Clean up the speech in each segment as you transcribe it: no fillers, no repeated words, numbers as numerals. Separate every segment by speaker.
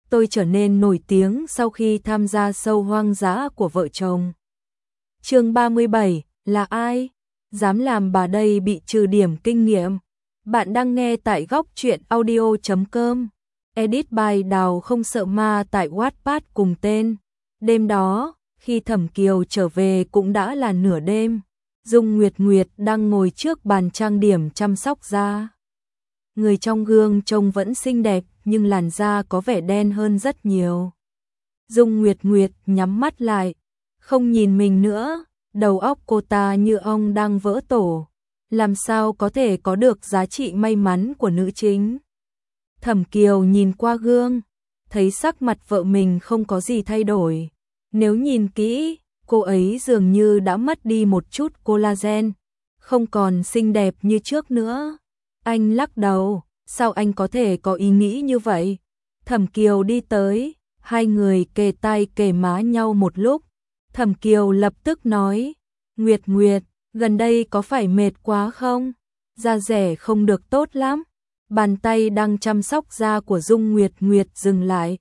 Speaker 1: tôi trở nên nổi tiếng sau khi tham gia show hoang dã của vợ chồng. Chương 37, là ai? Dám làm bà đây bị trừ điểm kinh nghiệm. Bạn đang nghe tại góc truyện audio.com. Edit by Đào không sợ ma tại Wattpad cùng tên. Đêm đó, khi Thẩm Kiều trở về cũng đã là nửa đêm. Dung Nguyệt Nguyệt đang ngồi trước bàn trang điểm chăm sóc da. Người trong gương trông vẫn xinh đẹp nhưng làn da có vẻ đen hơn rất nhiều. Dung Nguyệt Nguyệt nhắm mắt lại, không nhìn mình nữa, đầu óc cô ta như ong đang vỡ tổ. Làm sao có thể có được giá trị may mắn của nữ chính? Thẩm Kiều nhìn qua gương, thấy sắc mặt vợ mình không có gì thay đổi. Nếu nhìn kỹ, cô ấy dường như đã mất đi một chút collagen, không còn xinh đẹp như trước nữa. Anh lắc đầu, sao anh có thể có ý nghĩ như vậy? Thẩm Kiều đi tới, hai người kề tai kề má nhau một lúc. Thẩm Kiều lập tức nói, Nguyệt Nguyệt, gần đây có phải mệt quá không? Da dẻ không được tốt lắm. Bàn tay đang chăm sóc da của Dung Nguyệt Nguyệt dừng lại.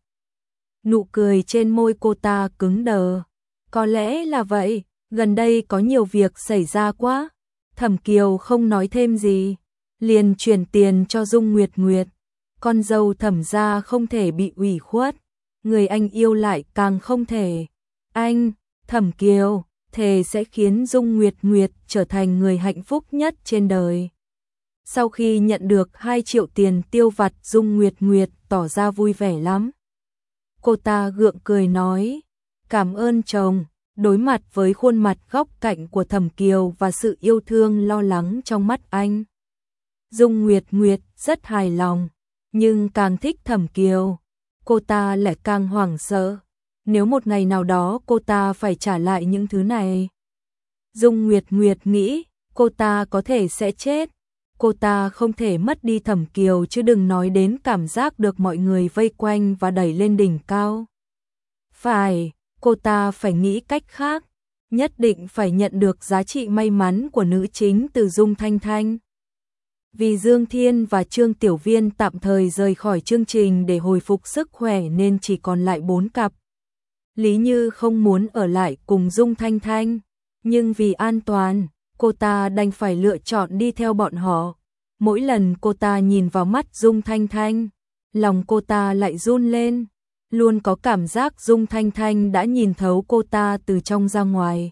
Speaker 1: Nụ cười trên môi cô ta cứng đờ. Có lẽ là vậy, gần đây có nhiều việc xảy ra quá. Thẩm Kiều không nói thêm gì, liền chuyển tiền cho Dung Nguyệt Nguyệt. Con dâu Thẩm gia không thể bị ủy khuất, người anh yêu lại càng không thể. Anh, Thẩm Kiều, thề sẽ khiến Dung Nguyệt Nguyệt trở thành người hạnh phúc nhất trên đời. Sau khi nhận được 2 triệu tiền tiêu vặt, Dung Nguyệt Nguyệt tỏ ra vui vẻ lắm. Cô ta gượng cười nói, cảm ơn chồng. Đối mặt với khuôn mặt góc cạnh của Thẩm Kiều và sự yêu thương lo lắng trong mắt anh, Dung Nguyệt Nguyệt rất hài lòng, nhưng càng thích Thẩm Kiều, cô ta lại càng hoảng sợ. Nếu một ngày nào đó cô ta phải trả lại những thứ này, Dung Nguyệt Nguyệt nghĩ cô ta có thể sẽ chết. Cô ta không thể mất đi Thẩm Kiều, chứ đừng nói đến cảm giác được mọi người vây quanh và đẩy lên đỉnh cao. Phải, cô ta phải nghĩ cách khác, nhất định phải nhận được giá trị may mắn của nữ chính từ Dung Thanh Thanh. Vì Dương Thiên và Trương Tiểu Viên tạm thời rời khỏi chương trình để hồi phục sức khỏe nên chỉ còn lại 4 cặp. Lý Như không muốn ở lại cùng Dung Thanh Thanh, nhưng vì an toàn, cô ta đành phải lựa chọn đi theo bọn họ. Mỗi lần cô ta nhìn vào mắt Dung Thanh Thanh, lòng cô ta lại run lên, luôn có cảm giác Dung Thanh Thanh đã nhìn thấu cô ta từ trong ra ngoài.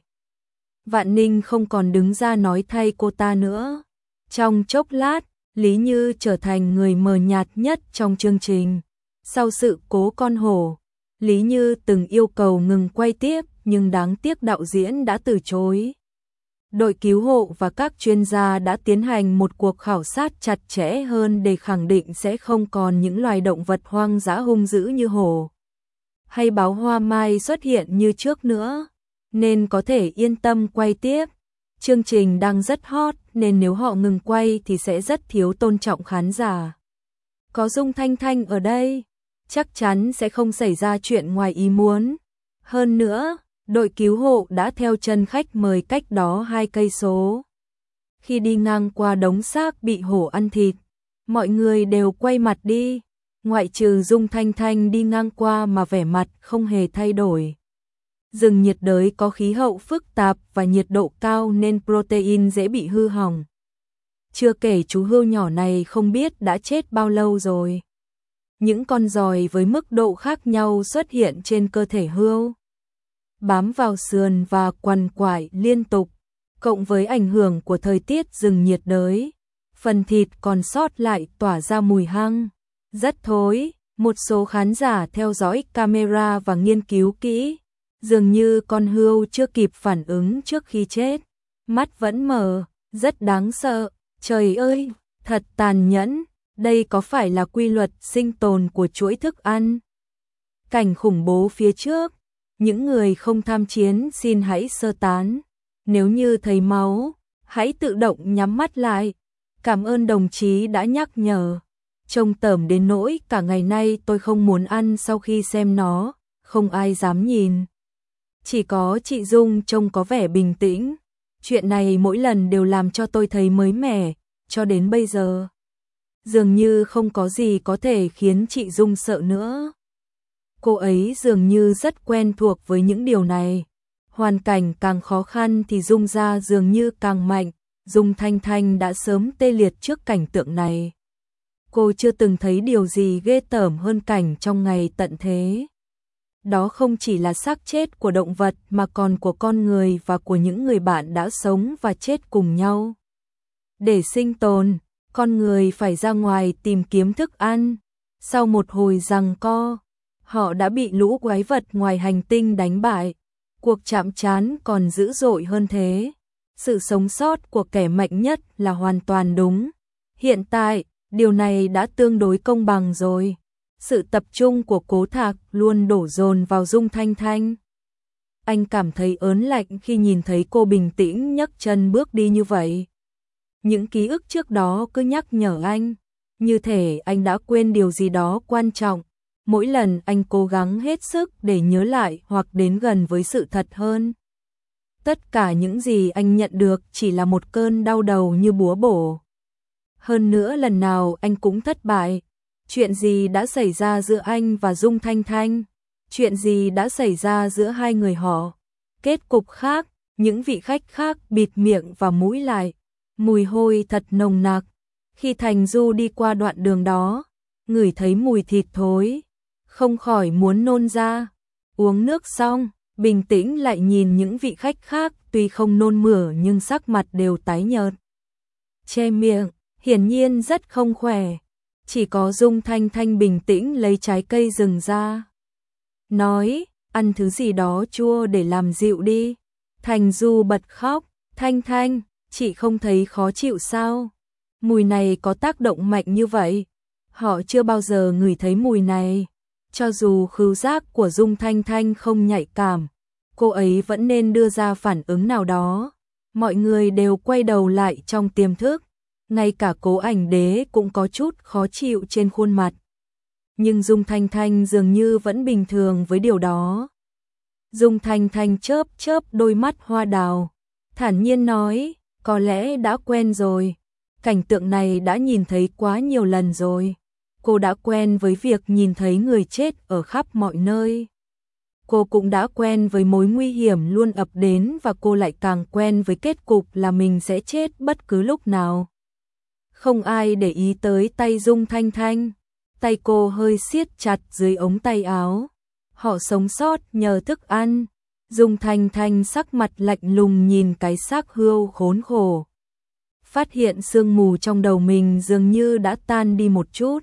Speaker 1: Vạn Ninh không còn đứng ra nói thay cô ta nữa. Trong chốc lát, Lý Như trở thành người mờ nhạt nhất trong chương trình. Sau sự cố con hổ, Lý Như từng yêu cầu ngừng quay tiếp, nhưng đáng tiếc đạo diễn đã từ chối. Đội cứu hộ và các chuyên gia đã tiến hành một cuộc khảo sát chặt chẽ hơn để khẳng định sẽ không còn những loài động vật hoang dã hung dữ như hổ hay báo hoa mai xuất hiện như trước nữa, nên có thể yên tâm quay tiếp. Chương trình đang rất hot nên nếu họ ngừng quay thì sẽ rất thiếu tôn trọng khán giả. Có Dung Thanh Thanh ở đây, chắc chắn sẽ không xảy ra chuyện ngoài ý muốn. Hơn nữa, đội cứu hộ đã theo chân khách mời cách đó 2 cây số. Khi đi ngang qua đống xác bị hổ ăn thịt, mọi người đều quay mặt đi, ngoại trừ Dung Thanh Thanh đi ngang qua mà vẻ mặt không hề thay đổi. Rừng nhiệt đới có khí hậu phức tạp và nhiệt độ cao nên protein dễ bị hư hỏng. Chưa kể chú hươu nhỏ này không biết đã chết bao lâu rồi. Những con giòi với mức độ khác nhau xuất hiện trên cơ thể hươu, bám vào sườn và quằn quại liên tục, cộng với ảnh hưởng của thời tiết rừng nhiệt đới, phần thịt còn sót lại tỏa ra mùi hăng, rất thối. Một số khán giả theo dõi camera và nghiên cứu kỹ, dường như con hươu chưa kịp phản ứng trước khi chết, mắt vẫn mờ, rất đáng sợ. Trời ơi, thật tàn nhẫn, đây có phải là quy luật sinh tồn của chuỗi thức ăn? Cảnh khủng bố phía trước, những người không tham chiến xin hãy sơ tán. Nếu như thấy máu, hãy tự động nhắm mắt lại. Cảm ơn đồng chí đã nhắc nhở. Trông tởm đến nỗi cả ngày nay tôi không muốn ăn sau khi xem nó, không ai dám nhìn. Chỉ có chị Dung trông có vẻ bình tĩnh. Chuyện này mỗi lần đều làm cho tôi thấy mới mẻ, cho đến bây giờ. Dường như không có gì có thể khiến chị Dung sợ nữa. Cô ấy dường như rất quen thuộc với những điều này. Hoàn cảnh càng khó khăn thì Dung gia dường như càng mạnh. Dung Thanh Thanh đã sớm tê liệt trước cảnh tượng này. Cô chưa từng thấy điều gì ghê tởm hơn cảnh trong ngày tận thế. Đó không chỉ là xác chết của động vật mà còn của con người và của những người bạn đã sống và chết cùng nhau. Để sinh tồn, con người phải ra ngoài tìm kiếm thức ăn. Sau một hồi giằng co, họ đã bị lũ quái vật ngoài hành tinh đánh bại. Cuộc chạm trán còn dữ dội hơn thế. Sự sống sót của kẻ mạnh nhất là hoàn toàn đúng. Hiện tại, điều này đã tương đối công bằng rồi. Sự tập trung của Cố Thạc luôn đổ dồn vào Dung Thanh Thanh. Anh cảm thấy ớn lạnh khi nhìn thấy cô bình tĩnh nhấc chân bước đi như vậy. Những ký ức trước đó cứ nhắc nhở anh, như thể anh đã quên điều gì đó quan trọng. Mỗi lần anh cố gắng hết sức để nhớ lại hoặc đến gần với sự thật hơn. Tất cả những gì anh nhận được chỉ là một cơn đau đầu như búa bổ. Hơn nữa lần nào anh cũng thất bại. Chuyện gì đã xảy ra giữa anh và Dung Thanh Thanh? Chuyện gì đã xảy ra giữa hai người họ? Kết cục khác, những vị khách khác bịt miệng và mũi lại. Mùi hôi thật nồng nặc. Khi Thành Du đi qua đoạn đường đó, ngửi thấy mùi thịt thối, không khỏi muốn nôn ra. Uống nước xong, bình tĩnh lại nhìn những vị khách khác tuy không nôn mửa nhưng sắc mặt đều tái nhợt. Che miệng, hiển nhiên rất không khỏe. Chỉ có Dung Thanh Thanh bình tĩnh lấy trái cây rừng ra. Nói, ăn thứ gì đó chua để làm dịu đi. Thành Du bật khóc, Thanh Thanh, chị không thấy khó chịu sao? Mùi này có tác động mạnh như vậy. Họ chưa bao giờ ngửi thấy mùi này. Cho dù khứu giác của Dung Thanh Thanh không nhạy cảm, cô ấy vẫn nên đưa ra phản ứng nào đó. Mọi người đều quay đầu lại trong tiềm thức. Ngay cả Cố Ảnh Đế cũng có chút khó chịu trên khuôn mặt. Nhưng Dung Thanh Thanh dường như vẫn bình thường với điều đó. Dung Thanh Thanh chớp chớp đôi mắt hoa đào, thản nhiên nói, có lẽ đã quen rồi. Cảnh tượng này đã nhìn thấy quá nhiều lần rồi. Cô đã quen với việc nhìn thấy người chết ở khắp mọi nơi. Cô cũng đã quen với mối nguy hiểm luôn ập đến và cô lại càng quen với kết cục là mình sẽ chết bất cứ lúc nào. Không ai để ý tới tay Dung Thanh Thanh. Tay cô hơi siết chặt dưới ống tay áo. Họ sống sót nhờ thức ăn. Dung Thanh Thanh sắc mặt lạnh lùng nhìn cái xác hươu khốn khổ. Phát hiện sương mù trong đầu mình dường như đã tan đi một chút.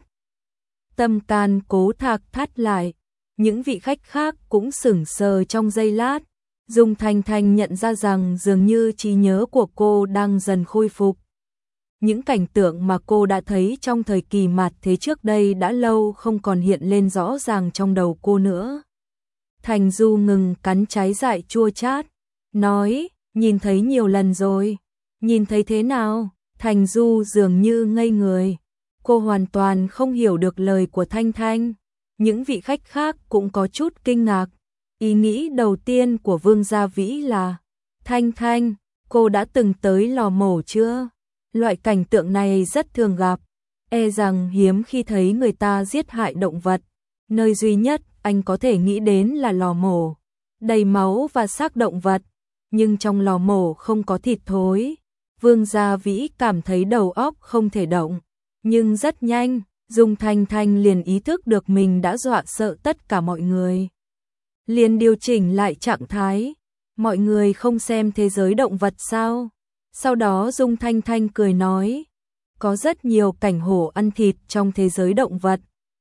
Speaker 1: Tâm can Cố Thạc thắt lại. Những vị khách khác cũng sững sờ trong giây lát. Dung Thanh Thanh nhận ra rằng dường như trí nhớ của cô đang dần khôi phục. Những cảnh tượng mà cô đã thấy trong thời kỳ mạt thế trước đây đã lâu không còn hiện lên rõ ràng trong đầu cô nữa. Thành Du ngừng cắn trái dại chua chát, nói, nhìn thấy nhiều lần rồi. Nhìn thấy thế nào? Thành Du dường như ngây người. Cô hoàn toàn không hiểu được lời của Thanh Thanh. Những vị khách khác cũng có chút kinh ngạc. Ý nghĩ đầu tiên của Vương Gia Vĩ là, Thanh Thanh, cô đã từng tới lò mổ chưa? Loại cảnh tượng này rất thường gặp, e rằng hiếm khi thấy người ta giết hại động vật. Nơi duy nhất anh có thể nghĩ đến là lò mổ, đầy máu và xác động vật, nhưng trong lò mổ không có thịt thối. Vương Gia Vĩ cảm thấy đầu óc không thể động, nhưng rất nhanh, Dung Thanh Thanh liền ý thức được mình đã dọa sợ tất cả mọi người. Liền điều chỉnh lại trạng thái, mọi người không xem thế giới động vật sao? Sau đó Dung Thanh Thanh cười nói, có rất nhiều cảnh hổ ăn thịt trong thế giới động vật.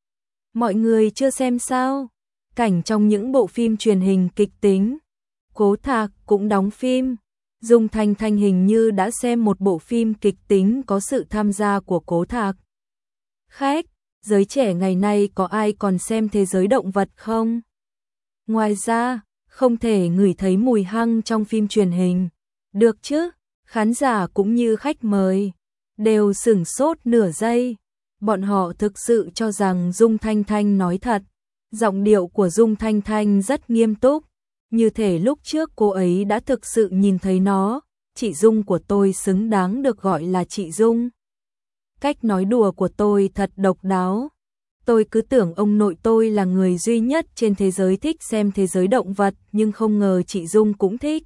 Speaker 1: Mọi người chưa xem sao? Cảnh trong những bộ phim truyền hình kịch tính. Cố Thạc cũng đóng phim. Dung Thanh Thanh hình như đã xem một bộ phim kịch tính có sự tham gia của Cố Thạc. Khách, giới trẻ ngày nay có ai còn xem thế giới động vật không? Ngoài ra, không thể ngửi thấy mùi hăng trong phim truyền hình. Được chứ? Khán giả cũng như khách mời đều sửng sốt nửa giây. Bọn họ thực sự cho rằng Dung Thanh Thanh nói thật. Giọng điệu của Dung Thanh Thanh rất nghiêm túc, như thể lúc trước cô ấy đã thực sự nhìn thấy nó. Chị Dung của tôi xứng đáng được gọi là chị Dung. Cách nói đùa của tôi thật độc đáo. Tôi cứ tưởng ông nội tôi là người duy nhất trên thế giới thích xem thế giới động vật, nhưng không ngờ chị Dung cũng thích.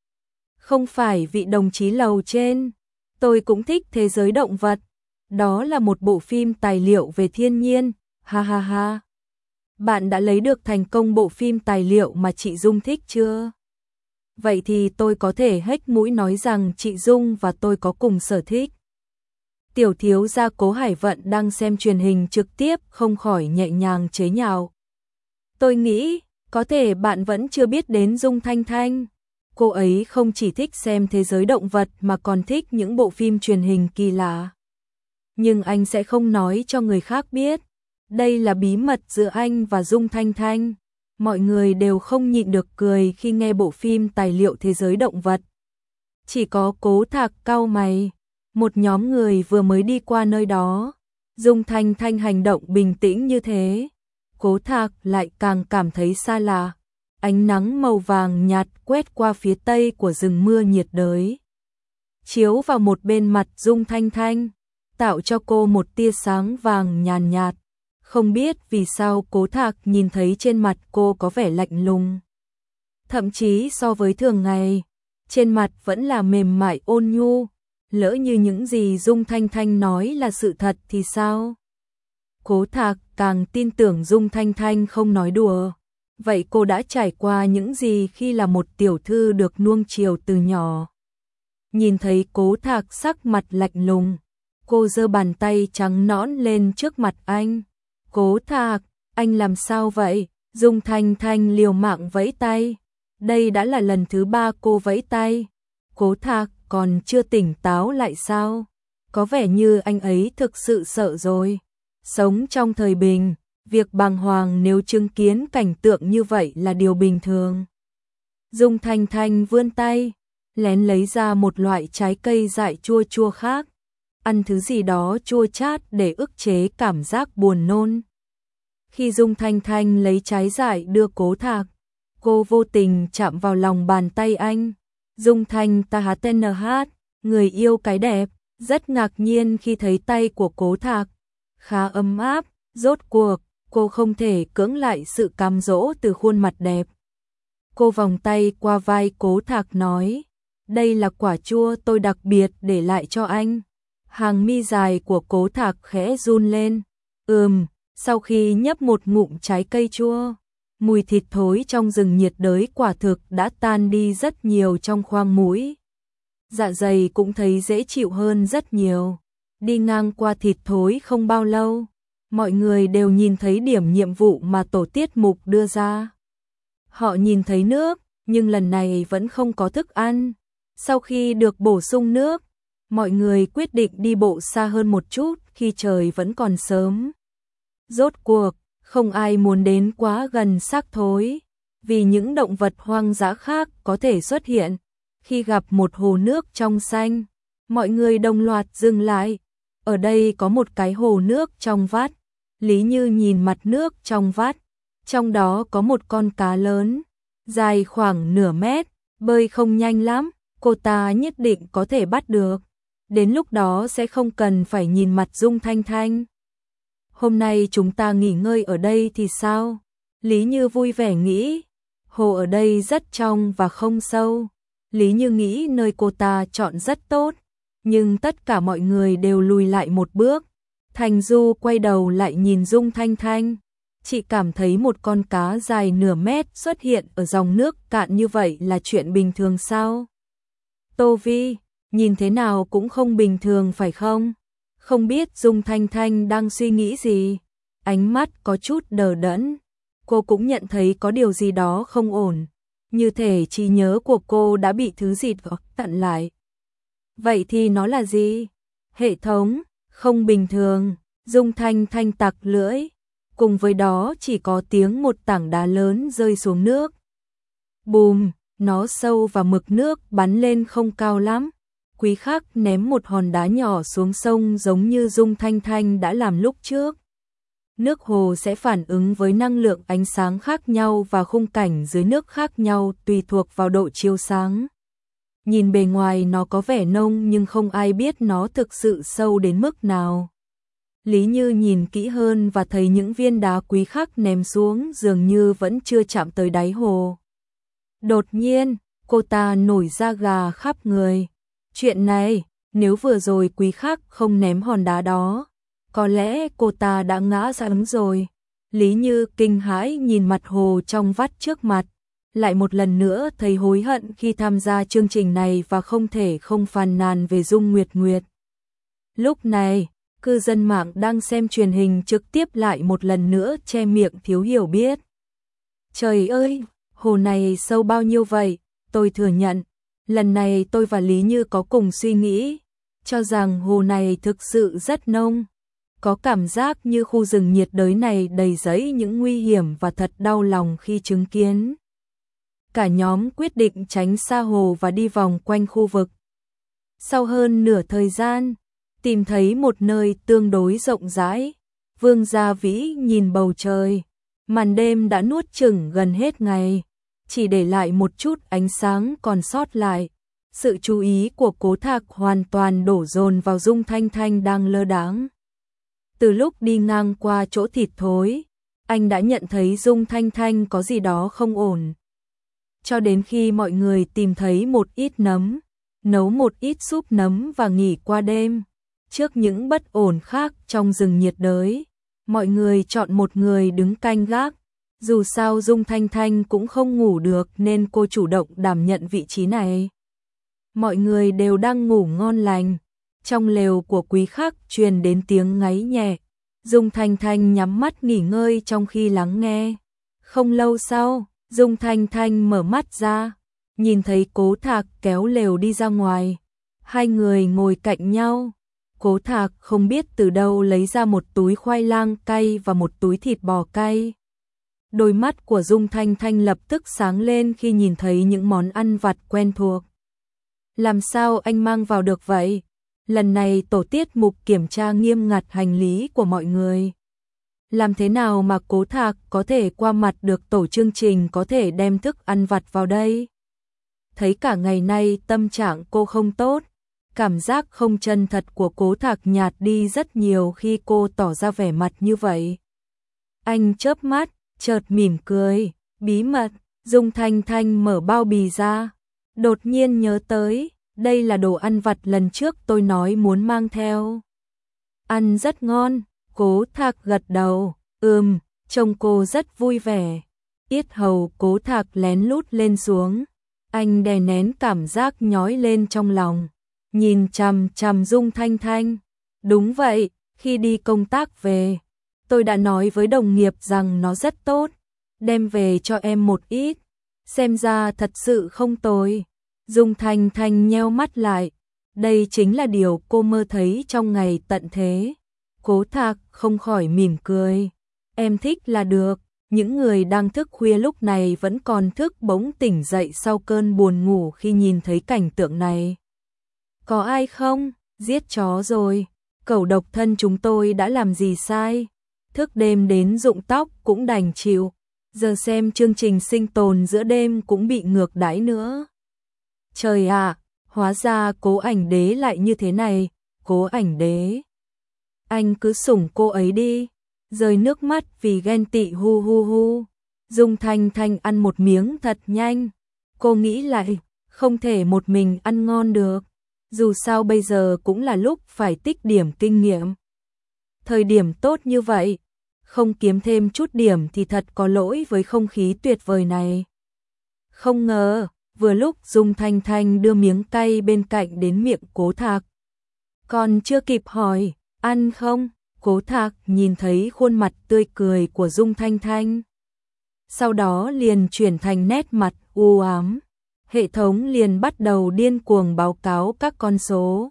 Speaker 1: Không phải vị đồng chí lầu trên, tôi cũng thích thế giới động vật. Đó là một bộ phim tài liệu về thiên nhiên, ha ha ha. Bạn đã lấy được thành công bộ phim tài liệu mà chị Dung thích chưa? Vậy thì tôi có thể hếch mũi nói rằng chị Dung và tôi có cùng sở thích. Tiểu thiếu gia Cố Hải Vận đang xem truyền hình trực tiếp không khỏi nhẹ nhàng chế nhạo. Tôi nghĩ, có thể bạn vẫn chưa biết đến Dung Thanh Thanh. Cô ấy không chỉ thích xem thế giới động vật mà còn thích những bộ phim truyền hình kỳ lạ. Nhưng anh sẽ không nói cho người khác biết. Đây là bí mật giữa anh và Dung Thanh Thanh. Mọi người đều không nhịn được cười khi nghe bộ phim tài liệu thế giới động vật. Chỉ có Cố Thạc cau mày. Một nhóm người vừa mới đi qua nơi đó. Dung Thanh Thanh hành động bình tĩnh như thế. Cố Thạc lại càng cảm thấy xa lạ. Ánh nắng màu vàng nhạt quét qua phía tây của rừng mưa nhiệt đới, chiếu vào một bên mặt Dung Thanh Thanh, tạo cho cô một tia sáng vàng nhàn nhạt. Không biết vì sao Cố Thạc nhìn thấy trên mặt cô có vẻ lạnh lùng. Thậm chí so với thường ngày, trên mặt vẫn là mềm mại ôn nhu. Lỡ như những gì Dung Thanh Thanh nói là sự thật thì sao? Cố Thạc càng tin tưởng Dung Thanh Thanh không nói đùa. Vậy cô đã trải qua những gì khi là một tiểu thư được nuông chiều từ nhỏ? Nhìn thấy Cố Thạc sắc mặt lạnh lùng, cô giơ bàn tay trắng nõn lên trước mặt anh. Cố Thạc, anh làm sao vậy? Dung Thanh Thanh liều mạng vẫy tay. Đây đã là lần thứ 3 cô vẫy tay. Cố Thạc còn chưa tỉnh táo lại sao? Có vẻ như anh ấy thực sự sợ rồi. Sống trong thời bình, việc bàng hoàng nếu chứng kiến cảnh tượng như vậy là điều bình thường. Dung Thanh Thanh vươn tay, lén lấy ra một loại trái cây dại chua chua khác. Ăn thứ gì đó chua chát để ức chế cảm giác buồn nôn. Khi Dung Thanh Thanh lấy trái dại đưa Cố Thạc, cô vô tình chạm vào lòng bàn tay anh. Dung Thanh ta hát tên hát, người yêu cái đẹp, rất ngạc nhiên khi thấy tay của Cố Thạc. Khá ấm áp, rốt cuộc, cô không thể cưỡng lại sự cám dỗ từ khuôn mặt đẹp. Cô vòng tay qua vai Cố Thạc nói, đây là quả chua tôi đặc biệt để lại cho anh. Hàng mi dài của Cố Thạc khẽ run lên. Sau khi nhấp một ngụm trái cây chua, mùi thịt thối trong rừng nhiệt đới quả thực đã tan đi rất nhiều trong khoang mũi. Dạ dày cũng thấy dễ chịu hơn rất nhiều. Đi ngang qua thịt thối không bao lâu, mọi người đều nhìn thấy điểm nhiệm vụ mà tổ tiết mục đưa ra. Họ nhìn thấy nước, nhưng lần này vẫn không có thức ăn. Sau khi được bổ sung nước, mọi người quyết định đi bộ xa hơn một chút khi trời vẫn còn sớm. Rốt cuộc, không ai muốn đến quá gần xác thối, vì những động vật hoang dã khác có thể xuất hiện. Khi gặp một hồ nước trong xanh, mọi người đồng loạt dừng lại. Ở đây có một cái hồ nước trong vắt. Lý Như nhìn mặt nước trong vắt, trong đó có một con cá lớn, dài khoảng nửa mét, bơi không nhanh lắm, cô ta nhất định có thể bắt được. Đến lúc đó sẽ không cần phải nhìn mặt Dung Thanh Thanh. Hôm nay chúng ta nghỉ ngơi ở đây thì sao? Lý Như vui vẻ nghĩ. Hồ ở đây rất trong và không sâu. Lý Như nghĩ nơi cô ta chọn rất tốt, nhưng tất cả mọi người đều lùi lại một bước. Thành Du quay đầu lại nhìn Dung Thanh Thanh. Chị cảm thấy một con cá dài nửa mét xuất hiện ở dòng nước cạn như vậy là chuyện bình thường sao? Tô Vi, nhìn thế nào cũng không bình thường phải không? Không biết Dung Thanh Thanh đang suy nghĩ gì. Ánh mắt có chút đờ đẫn. Cô cũng nhận thấy có điều gì đó không ổn. Như thể trí nhớ của cô đã bị thứ gì đó chặn lại. Vậy thì nó là gì? Hệ thống, không bình thường. Dung Thanh Thanh tặc lưỡi. Cùng với đó chỉ có tiếng một tảng đá lớn rơi xuống nước. Bùm, nó sâu và mực nước bắn lên không cao lắm. Quý Khắc ném một hòn đá nhỏ xuống sông giống như Dung Thanh Thanh đã làm lúc trước. Nước hồ sẽ phản ứng với năng lượng ánh sáng khác nhau và khung cảnh dưới nước khác nhau tùy thuộc vào độ chiếu sáng. Nhìn bề ngoài nó có vẻ nông nhưng không ai biết nó thực sự sâu đến mức nào. Lý Như nhìn kỹ hơn và thấy những viên đá quý khắc ném xuống dường như vẫn chưa chạm tới đáy hồ. Đột nhiên, cô ta nổi da gà khắp người. Chuyện này, nếu vừa rồi quý khắc không ném hòn đá đó, có lẽ cô ta đã ngã ra ứng rồi. Lý Như kinh hãi nhìn mặt hồ trong vắt trước mặt, lại một lần nữa thấy hối hận khi tham gia chương trình này và không thể không phàn nàn về Dung Nguyệt Nguyệt. Lúc này, cư dân mạng đang xem truyền hình trực tiếp lại một lần nữa che miệng thiếu hiểu biết. Trời ơi, hồ này sâu bao nhiêu vậy? Tôi thừa nhận, lần này tôi và Lý Như có cùng suy nghĩ, cho rằng hồ này thực sự rất nông. Có cảm giác như khu rừng nhiệt đới này đầy rẫy những nguy hiểm và thật đau lòng khi chứng kiến. Cả nhóm quyết định tránh xa hồ và đi vòng quanh khu vực. Sau hơn nửa thời gian, tìm thấy một nơi tương đối rộng rãi, Vương Gia Vĩ nhìn bầu trời, màn đêm đã nuốt chửng gần hết ngày, chỉ để lại một chút ánh sáng còn sót lại. Sự chú ý của Cố Thạc hoàn toàn đổ dồn vào Dung Thanh Thanh đang lơ đãng. Từ lúc đi ngang qua chỗ thịt thối, anh đã nhận thấy Dung Thanh Thanh có gì đó không ổn. Cho đến khi mọi người tìm thấy một ít nấm, nấu một ít súp nấm và nghỉ qua đêm. Trước những bất ổn khác trong rừng nhiệt đới, mọi người chọn một người đứng canh gác. Dù sao Dung Thanh Thanh cũng không ngủ được nên cô chủ động đảm nhận vị trí này. Mọi người đều đang ngủ ngon lành. Trong lều của Quý Khắc truyền đến tiếng ngáy nhẹ. Dung Thanh Thanh nhắm mắt nghỉ ngơi trong khi lắng nghe. Không lâu sau, Dung Thanh Thanh mở mắt ra, nhìn thấy Cố Thạc kéo lều đi ra ngoài. Hai người ngồi cạnh nhau. Cố Thạc không biết từ đâu lấy ra một túi khoai lang cay và một túi thịt bò cay. Đôi mắt của Dung Thanh Thanh lập tức sáng lên khi nhìn thấy những món ăn vặt quen thuộc. Làm sao anh mang vào được vậy? Lần này tổ tiết mục kiểm tra nghiêm ngặt hành lý của mọi người. Làm thế nào mà Cố Thạc có thể qua mặt được tổ chương trình có thể đem thức ăn vặt vào đây? Thấy cả ngày nay tâm trạng cô không tốt, cảm giác không chân thật của Cố Thạc nhạt đi rất nhiều khi cô tỏ ra vẻ mặt như vậy. Anh chớp mắt, chợt mỉm cười, bí mật, Dung Thanh Thanh mở bao bì ra, đột nhiên nhớ tới, đây là đồ ăn vặt lần trước tôi nói muốn mang theo. Ăn rất ngon, Cố Thạc gật đầu, trông cô rất vui vẻ. Yết hầu Cố Thạc lén lút lên xuống, anh đè nén cảm giác nhói lên trong lòng, nhìn chằm chằm Dung Thanh Thanh. Đúng vậy, khi đi công tác về, tôi đã nói với đồng nghiệp rằng nó rất tốt, đem về cho em một ít, xem ra thật sự không tồi. Dung Thanh Thanh nheo mắt lại, đây chính là điều cô mơ thấy trong ngày tận thế. Cố Thạc không khỏi mỉm cười, em thích là được. Những người đang thức khuya lúc này vẫn còn thức bỗng tỉnh dậy sau cơn buồn ngủ khi nhìn thấy cảnh tượng này. Có ai không? Giết chó rồi. Cẩu độc thân chúng tôi đã làm gì sai? Thức đêm đến rụng tóc cũng đành chịu. Giờ xem chương trình sinh tồn giữa đêm cũng bị ngược đãi nữa. Trời ạ, hóa ra Cố Ảnh Đế lại như thế này. Cố Ảnh Đế, anh cứ sủng cô ấy đi. Rơi nước mắt vì ghen tị hu hu hu. Dung Thanh Thanh ăn một miếng thật nhanh. Cô nghĩ lại, không thể một mình ăn ngon được. Dù sao bây giờ cũng là lúc phải tích điểm kinh nghiệm. Thời điểm tốt như vậy, không kiếm thêm chút điểm thì thật có lỗi với không khí tuyệt vời này. Không ngờ, vừa lúc Dung Thanh Thanh đưa miếng cay bên cạnh đến miệng Cố Thạc. Còn chưa kịp hỏi, ăn không? Cố Thạc nhìn thấy khuôn mặt tươi cười của Dung Thanh Thanh. Sau đó liền chuyển thành nét mặt u ám. Hệ thống liền bắt đầu điên cuồng báo cáo các con số.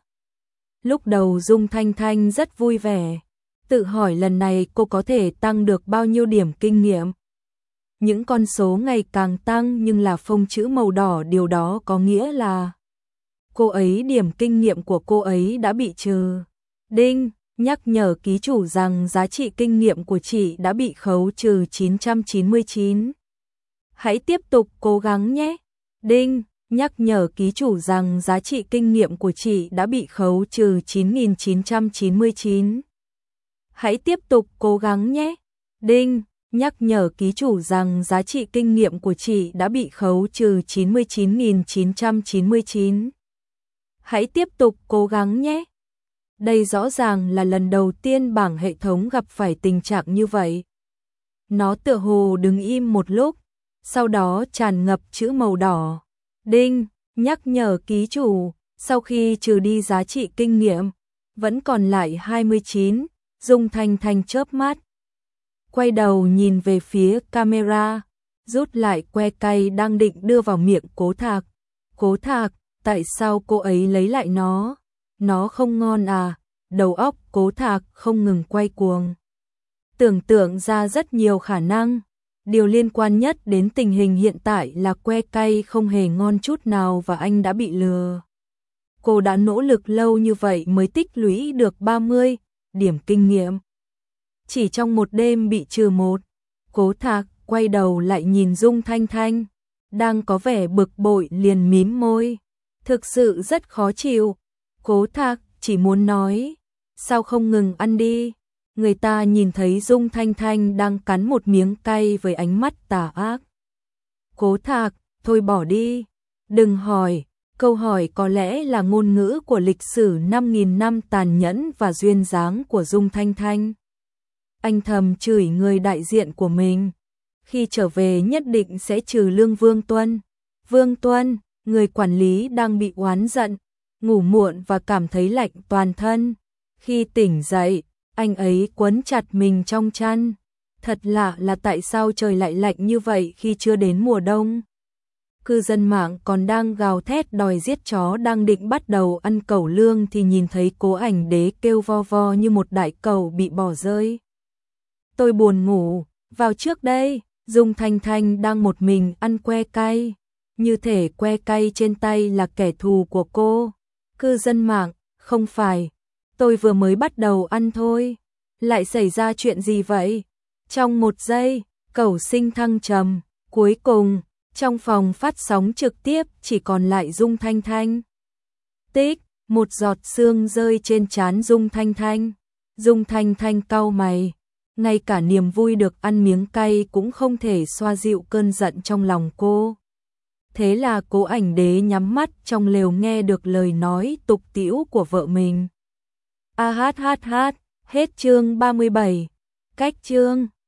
Speaker 1: Lúc đầu Dung Thanh Thanh rất vui vẻ, tự hỏi lần này cô có thể tăng được bao nhiêu điểm kinh nghiệm. Những con số ngày càng tăng nhưng là phông chữ màu đỏ, điều đó có nghĩa là cô ấy điểm kinh nghiệm của cô ấy đã bị trừ. Đinh, nhắc nhở ký chủ rằng giá trị kinh nghiệm của chị đã bị khấu trừ 999. Hãy tiếp tục cố gắng nhé. Đinh, nhắc nhở ký chủ rằng giá trị kinh nghiệm của chị đã bị khấu trừ 9999. Hãy tiếp tục cố gắng nhé. Đinh, nhắc nhở ký chủ rằng giá trị kinh nghiệm của chị đã bị khấu trừ 99.999. Hãy tiếp tục cố gắng nhé. Đây rõ ràng là lần đầu tiên bảng hệ thống gặp phải tình trạng như vậy. Nó tựa hồ đứng im một lúc, sau đó tràn ngập chữ màu đỏ. Đinh, nhắc nhở ký chủ, sau khi trừ đi giá trị kinh nghiệm, vẫn còn lại 29. Dung Thanh Thanh chớp mắt, quay đầu nhìn về phía camera, rút lại que cay đang định đưa vào miệng Cố Thạc. Cố Thạc, tại sao cô ấy lấy lại nó? Nó không ngon à? Đầu óc Cố Thạc không ngừng quay cuồng. Tưởng tượng ra rất nhiều khả năng. Điều liên quan nhất đến tình hình hiện tại là que cay không hề ngon chút nào và anh đã bị lừa. Cô đã nỗ lực lâu như vậy mới tích lũy được 30 điểm kinh nghiệm. Chỉ trong một đêm bị trừ 1. Cố Thạc quay đầu lại nhìn Dung Thanh Thanh, đang có vẻ bực bội liền mím môi. Thực sự rất khó chịu. Cố Thạc chỉ muốn nói, sao không ngừng ăn đi. Người ta nhìn thấy Dung Thanh Thanh đang cắn một miếng cay với ánh mắt tà ác. Cố Thạc, thôi bỏ đi. Đừng hỏi, câu hỏi có lẽ là ngôn ngữ của lịch sử 5.000 năm tàn nhẫn và duyên dáng của Dung Thanh Thanh. Anh thầm chửi người đại diện của mình. Khi trở về nhất định sẽ trừ lương Vương Tuân. Vương Tuân, người quản lý đang bị oán giận, ngủ muộn và cảm thấy lạnh toàn thân. Khi tỉnh dậy, anh ấy quấn chặt mình trong chăn. Thật lạ là tại sao trời lại lạnh như vậy khi chưa đến mùa đông. Cư dân mạng còn đang gào thét đòi giết chó đang định bắt đầu ăn cẩu lương thì nhìn thấy Cố Ảnh Đế kêu vo vo như một đại cẩu bị bỏ rơi. Tôi buồn ngủ, vào trước đây. Dung Thanh Thanh đang một mình ăn que cay, như thể que cay trên tay là kẻ thù của cô. Cư dân mạng, không phải, tôi vừa mới bắt đầu ăn thôi. Lại xảy ra chuyện gì vậy? Trong một giây, cẩu sinh thăng trầm, cuối cùng, trong phòng phát sóng trực tiếp chỉ còn lại Dung Thanh Thanh. Tích, một giọt sương rơi trên trán Dung Thanh Thanh. Dung Thanh Thanh cau mày. Ngay cả niềm vui được ăn miếng cay cũng không thể xoa dịu cơn giận trong lòng cô. Thế là Cố Ảnh Đế nhắm mắt trong lều nghe được lời nói tục tĩu của vợ mình. A hát hát hát, hết chương 37. Cách chương